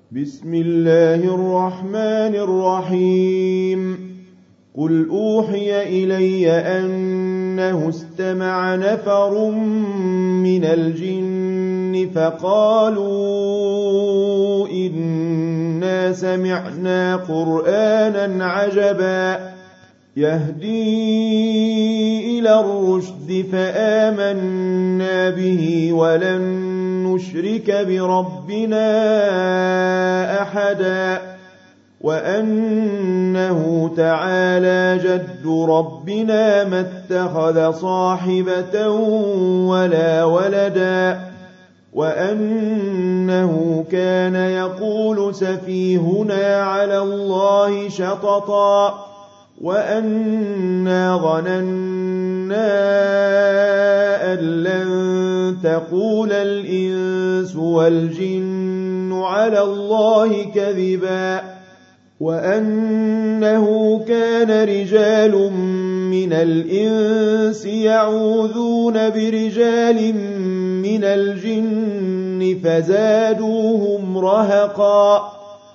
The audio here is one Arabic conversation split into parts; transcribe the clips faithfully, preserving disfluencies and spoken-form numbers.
بسم الله الرحمن الرحيم قل أوحي إلي أنه استمع نفر من الجن فقالوا إنا سمعنا قرآنا عجبا يهدي إلى الرشد فآمنا به ولن نشرك بربنا أحدا وأنه تعالى جد ربنا ما اتخذ صاحبة ولا ولدا وأنه كان يقول سفيهنا على الله شططا وأنا ظننا أن لن تقول الإنس والجن على الله كذبا وأنه كان رجال من الإنس يعوذون برجال من الجن فزادوهم رهقا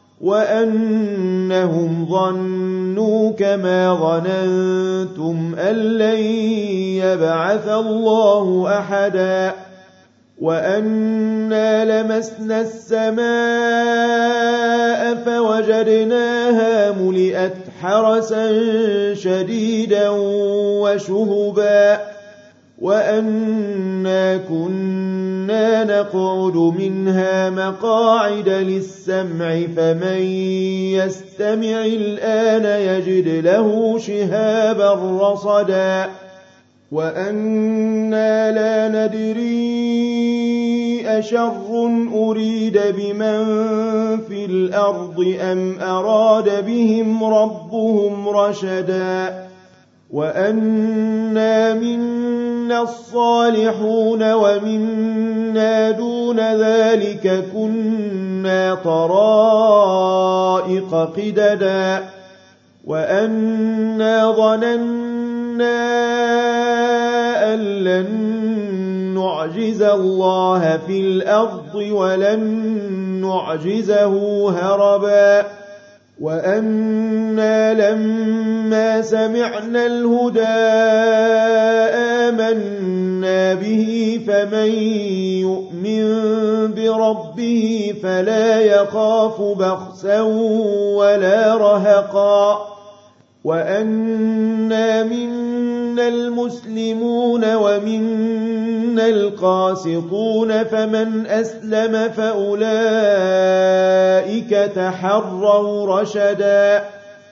وأنهم ظنوا كما ظننتم أن لن يبعث الله أحدا وأنا لمسنا السماء فوجدناها ملئت حرسا شديدا وشهبا وأنا كنا نقعد منها مقاعد للسمع فمن يستمع الآن يجد له شهابا رصدا وأنا لا ندري أشر أريد بمن في الأرض أم أراد بهم ربهم رشدا وأنا منا الصالحون ومنا دون ذلك كنا طرائق قددا وأنا ظننا أن لن نعجز الله في الأرض ولن نعجزه هربا وأنا لما سمعنا الهدى آمنا به فمن يؤمن بربه فلا يخاف بخسا ولا رهقا وأنا منا المسلمون ومنا القاسطون فمن أسلم فأولئك تحروا رشدا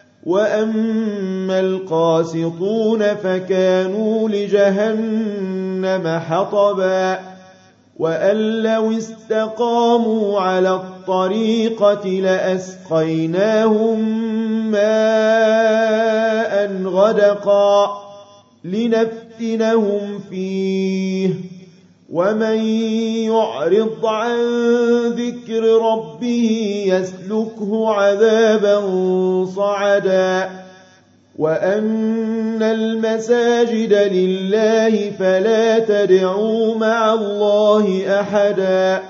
وأما القاسطون فكانوا لجهنم حطبا وأن لو استقاموا على الطريقة لأسقيناهم ماء غدقا لنفتنهم فيه ومن يعرض عن ذكر ربه يسلكه عذابا صعدا وأن المساجد لله فلا تدعوا مع الله أحدا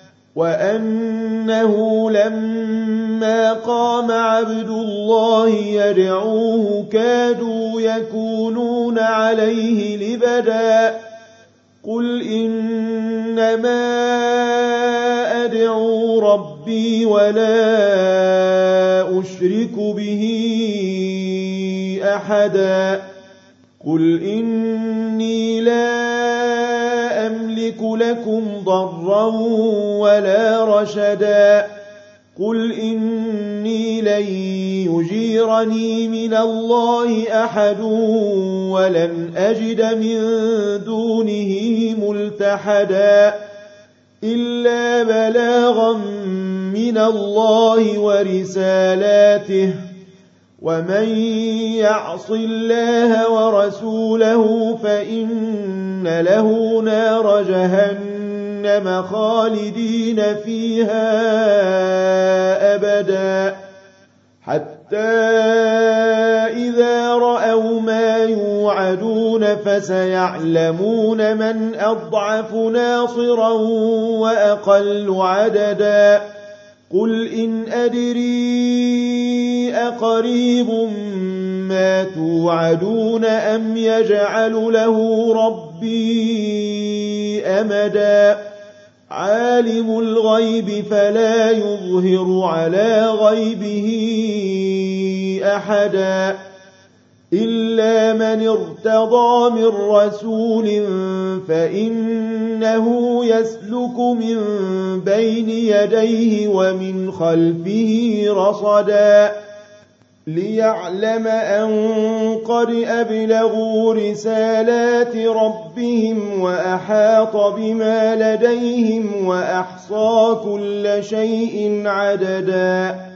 وأنه لما قام عبد الله يدعوه كادوا يكونون عليه لبدا قل إنما أدعو ربي ولا أشرك به أحدا قل إني لا أملك لكم ضرا ولا رشدا قل إني لن يجيرني من الله أحد ولن أجد من دونه ملتحدا إلا بلاغا من الله ورسالاته ومن يعص الله ورسوله فإن له نار جهنم خالدين فيها أبدا حتى إذا رأوا ما يوعدون فسيعلمون من أضعف ناصرا وأقل عددا قل إن أدري أقريب ما توعدون أم يجعل له ربي أمدا عالم الغيب فلا يظهر على غيبه أحدا إلا من ارتضى من رسول فإنه يسلك من بين يديه ومن خلفه رصدا ليعلم أن قد أبلغوا رسالات ربهم وأحاط بما لديهم وأحصى كل شيء عددا